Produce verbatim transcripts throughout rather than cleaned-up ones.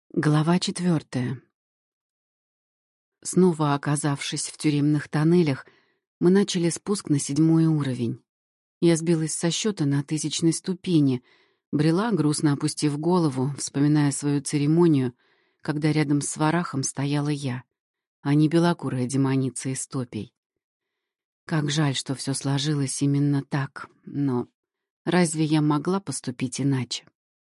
Глава четвертая. Снова оказавшись в тюремных тоннелях, мы начали спуск на седьмой уровень. Я сбилась со счета на тысячной ступени, брела, грустно опустив голову, вспоминая свою церемонию, когда рядом с Варахом стояла я, а не белокурая демоница из топей. Как жаль, что все сложилось именно так, но разве я могла поступить иначе?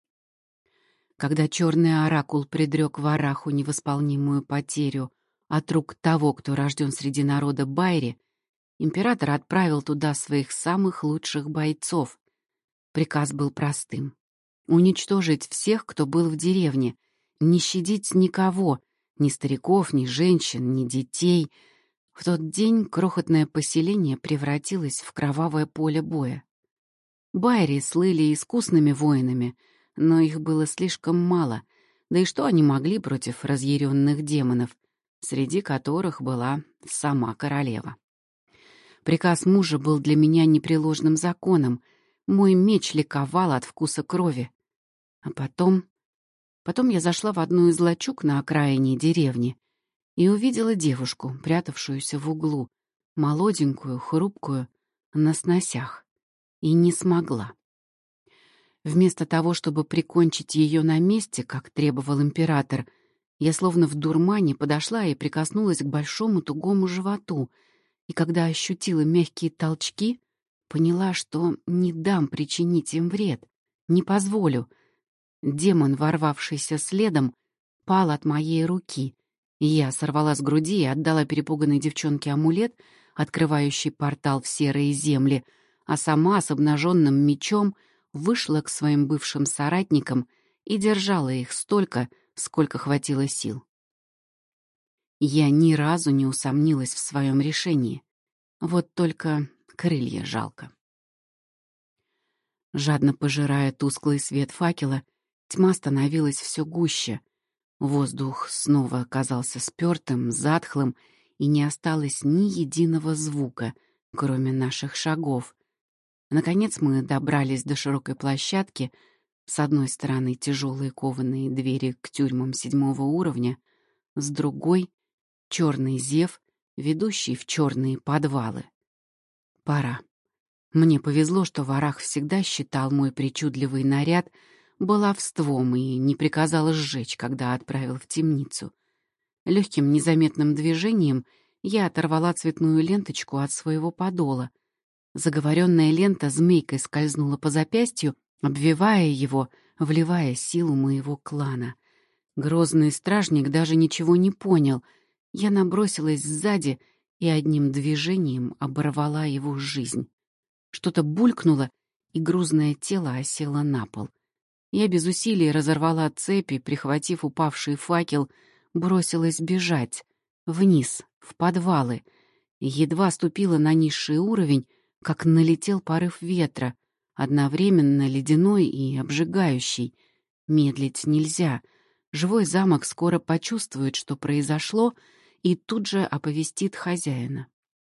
Когда черный оракул предрек Вараху невосполнимую потерю от рук того, кто рожден среди народа Байри, император отправил туда своих самых лучших бойцов. Приказ был простым — уничтожить всех, кто был в деревне, не щадить никого, ни стариков, ни женщин, ни детей. В тот день крохотное поселение превратилось в кровавое поле боя. Байри слыли искусными воинами, но их было слишком мало, да и что они могли против разъяренных демонов, среди которых была сама королева. Приказ мужа был для меня непреложным законом, мой меч ликовал от вкуса крови. А потом... Потом я зашла в одну из лачуг на окраине деревни и увидела девушку, прятавшуюся в углу, молоденькую, хрупкую, на сносях, и не смогла. Вместо того, чтобы прикончить ее на месте, как требовал император, я словно в дурмане подошла и прикоснулась к большому тугому животу, и когда ощутила мягкие толчки, поняла, что не дам причинить им вред, не позволю. Демон, ворвавшийся следом, пал от моей руки, и я сорвала с груди и отдала перепуганной девчонке амулет, открывающий портал в серые земли, а сама с обнаженным мечом вышла к своим бывшим соратникам и держала их столько, сколько хватило сил. Я ни разу не усомнилась в своем решении. Вот только крылья жалко. Жадно пожирая тусклый свет факела, тьма становилась все гуще. Воздух снова оказался спёртым, затхлым, и не осталось ни единого звука, кроме наших шагов. Наконец мы добрались до широкой площадки. С одной стороны тяжелые кованые двери к тюрьмам седьмого уровня, с другой — черный зев, ведущий в черные подвалы. Пора. Мне повезло, что Варах всегда считал мой причудливый наряд баловством и не приказал сжечь, когда отправил в темницу. Легким незаметным движением я оторвала цветную ленточку от своего подола. Заговоренная лента змейкой скользнула по запястью, обвивая его, вливая силу моего клана. Грозный стражник даже ничего не понял. Я набросилась сзади и одним движением оборвала его жизнь. Что-то булькнуло, и грузное тело осело на пол. Я без усилий разорвала цепи, прихватив упавший факел, бросилась бежать, вниз, в подвалы. Едва ступила на низший уровень, как налетел порыв ветра, одновременно ледяной и обжигающий. Медлить нельзя. Живой замок скоро почувствует, что произошло, и тут же оповестит хозяина.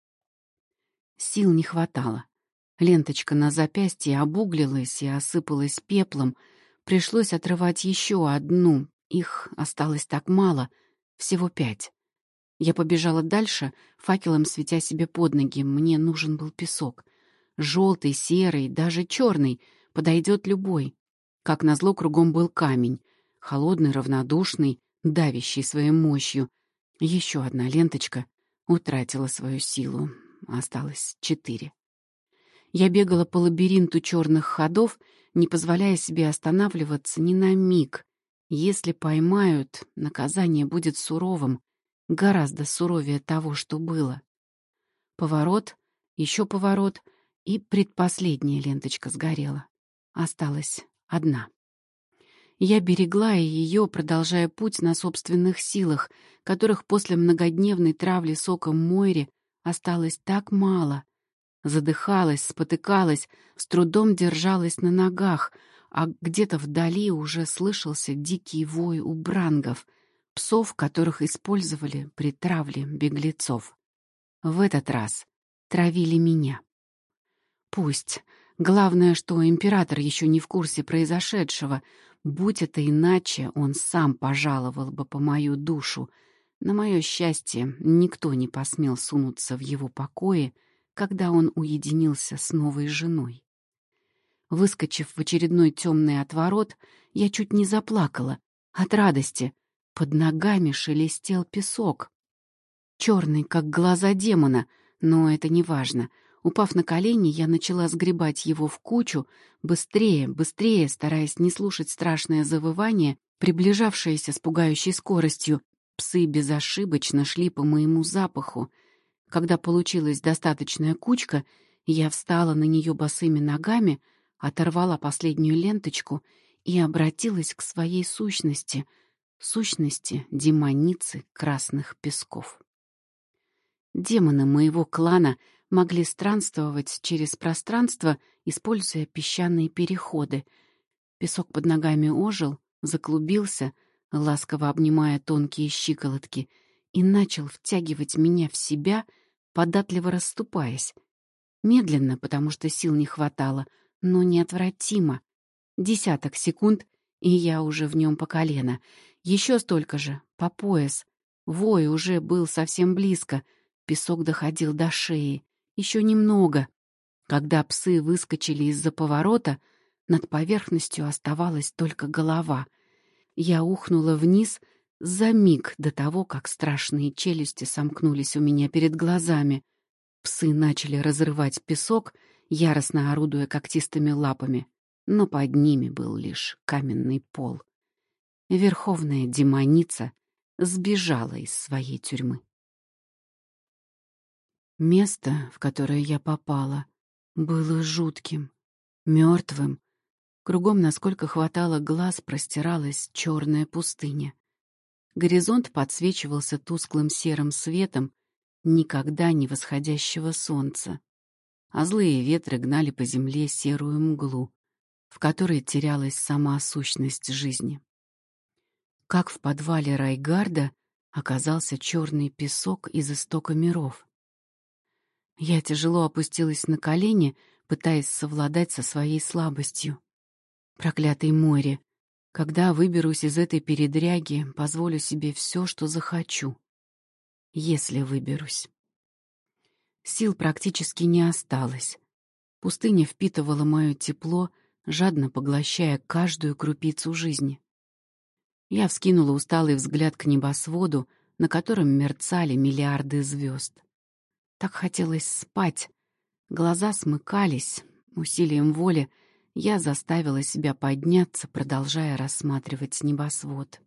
Сил не хватало. Ленточка на запястье обуглилась и осыпалась пеплом. Пришлось отрывать еще одну. Их осталось так мало, всего пять. Я побежала дальше, факелом светя себе под ноги. Мне нужен был песок. Желтый, серый, даже черный. Подойдет любой. Как назло, кругом был камень. Холодный, равнодушный, давящий своей мощью. Еще одна ленточка утратила свою силу. Осталось четыре. Я бегала по лабиринту черных ходов, не позволяя себе останавливаться ни на миг. Если поймают, наказание будет суровым, гораздо суровее того, что было. Поворот, еще поворот, и предпоследняя ленточка сгорела. Осталась одна. Я берегла ее, продолжая путь на собственных силах, которых после многодневной травли соком Мойри осталось так мало. Задыхалась, спотыкалась, с трудом держалась на ногах, а где-то вдали уже слышался дикий вой убрангов, псов, которых использовали при травле беглецов. В этот раз травили меня. Пусть. Главное, что император еще не в курсе произошедшего. Будь это иначе, он сам пожаловал бы по мою душу. На мое счастье, никто не посмел сунуться в его покои, когда он уединился с новой женой. Выскочив в очередной темный отворот, я чуть не заплакала от радости. Под ногами шелестел песок. Черный, как глаза демона, но это не важно. Упав на колени, я начала сгребать его в кучу, быстрее, быстрее, стараясь не слушать страшное завывание, приближавшееся с пугающей скоростью. Псы безошибочно шли по моему запаху. Когда получилась достаточная кучка, я встала на нее босыми ногами, оторвала последнюю ленточку и обратилась к своей сущности, сущности демоницы красных песков. Демоны моего клана могли странствовать через пространство, используя песчаные переходы. Песок под ногами ожил, заклубился, ласково обнимая тонкие щиколотки, и начал втягивать меня в себя, податливо расступаясь. Медленно, потому что сил не хватало, но неотвратимо. Десяток секунд, и я уже в нем по колено. Еще столько же, по пояс. Вой уже был совсем близко. Песок доходил до шеи. Еще немного. Когда псы выскочили из-за поворота, над поверхностью оставалась только голова. Я ухнула вниз за миг до того, как страшные челюсти сомкнулись у меня перед глазами. Псы начали разрывать песок, яростно орудуя когтистыми лапами, но под ними был лишь каменный пол. Верховная демоница сбежала из своей тюрьмы. Место, в которое я попала, было жутким, мертвым. Кругом, насколько хватало глаз, простиралась черная пустыня. Горизонт подсвечивался тусклым серым светом никогда не восходящего солнца, а злые ветры гнали по земле серую мглу, в которой терялась сама сущность жизни. Как в подвале Райгарда оказался черный песок из истока миров. Я тяжело опустилась на колени, пытаясь совладать со своей слабостью. Проклятый море! Когда выберусь из этой передряги, позволю себе все, что захочу. Если выберусь. Сил практически не осталось. Пустыня впитывала мое тепло, жадно поглощая каждую крупицу жизни. Я вскинула усталый взгляд к небосводу, на котором мерцали миллиарды звезд. Так хотелось спать. Глаза смыкались. Усилием воли я заставила себя подняться, продолжая рассматривать небосвод.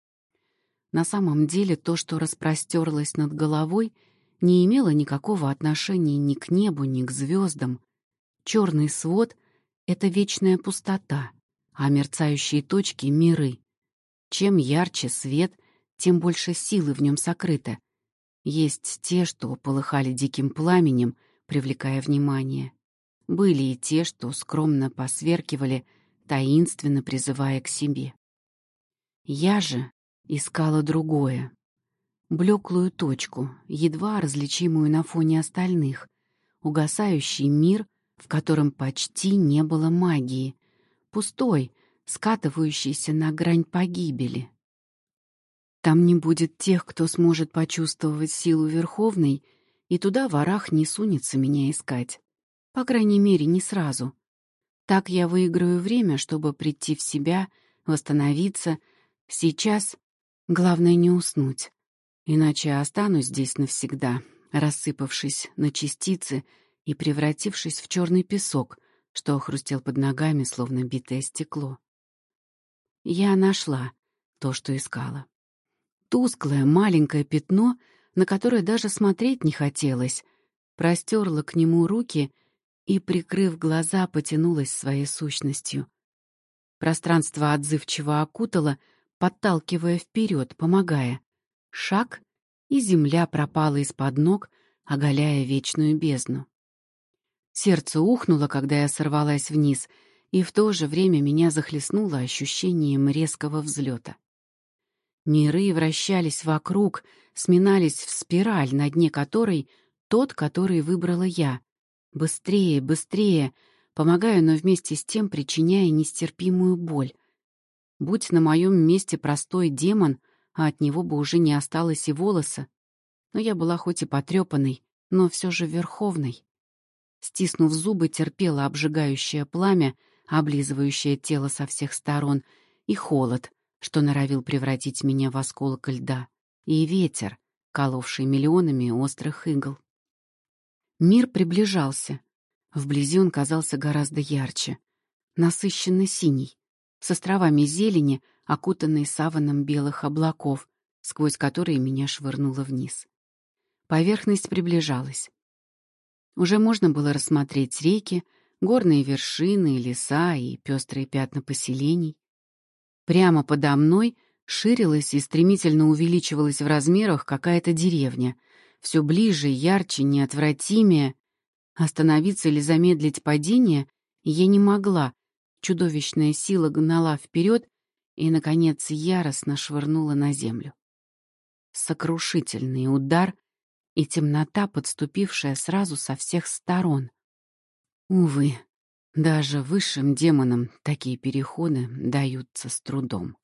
На самом деле то, что распростерлось над головой, не имело никакого отношения ни к небу, ни к звездам. Черный свод — это вечная пустота, а мерцающие точки — миры. Чем ярче свет, тем больше силы в нем сокрыто. Есть те, что полыхали диким пламенем, привлекая внимание. Были и те, что скромно посверкивали, таинственно призывая к себе. Я же искала другое. Блеклую точку, едва различимую на фоне остальных. Угасающий мир, в котором почти не было магии. Пустой, скатывающийся на грань погибели. Там не будет тех, кто сможет почувствовать силу Верховной, и туда ворах не сунется меня искать. По крайней мере, не сразу. Так я выиграю время, чтобы прийти в себя, восстановиться. Сейчас главное не уснуть, иначе останусь здесь навсегда, рассыпавшись на частицы и превратившись в черный песок, что хрустел под ногами, словно битое стекло. Я нашла то, что искала. Тусклое маленькое пятно, на которое даже смотреть не хотелось, простерла к нему руки и, прикрыв глаза, потянулась своей сущностью. Пространство отзывчиво окутало, подталкивая вперед, помогая. Шаг, и земля пропала из-под ног, оголяя вечную бездну. Сердце ухнуло, когда я сорвалась вниз, и в то же время меня захлестнуло ощущением резкого взлета. Миры вращались вокруг, сминались в спираль, на дне которой тот, который выбрала я. Быстрее, быстрее, помогая, но вместе с тем причиняя нестерпимую боль. Будь на моем месте простой демон, а от него бы уже не осталось и волоса. Но я была хоть и потрепанной, но все же верховной. Стиснув зубы, терпела обжигающее пламя, облизывающее тело со всех сторон, и холод, что норовил превратить меня в осколок льда, и ветер, коловший миллионами острых игл. Мир приближался. Вблизи он казался гораздо ярче, насыщенно синий, с островами зелени, окутанной саваном белых облаков, сквозь которые меня швырнуло вниз. Поверхность приближалась. Уже можно было рассмотреть реки, горные вершины, леса и пестрые пятна поселений. Прямо подо мной ширилась и стремительно увеличивалась в размерах какая-то деревня, все ближе, ярче, неотвратимее. Остановиться или замедлить падение я не могла. Чудовищная сила гнала вперед и, наконец, яростно швырнула на землю. Сокрушительный удар и темнота, подступившая сразу со всех сторон. Увы, даже высшим демонам такие переходы даются с трудом.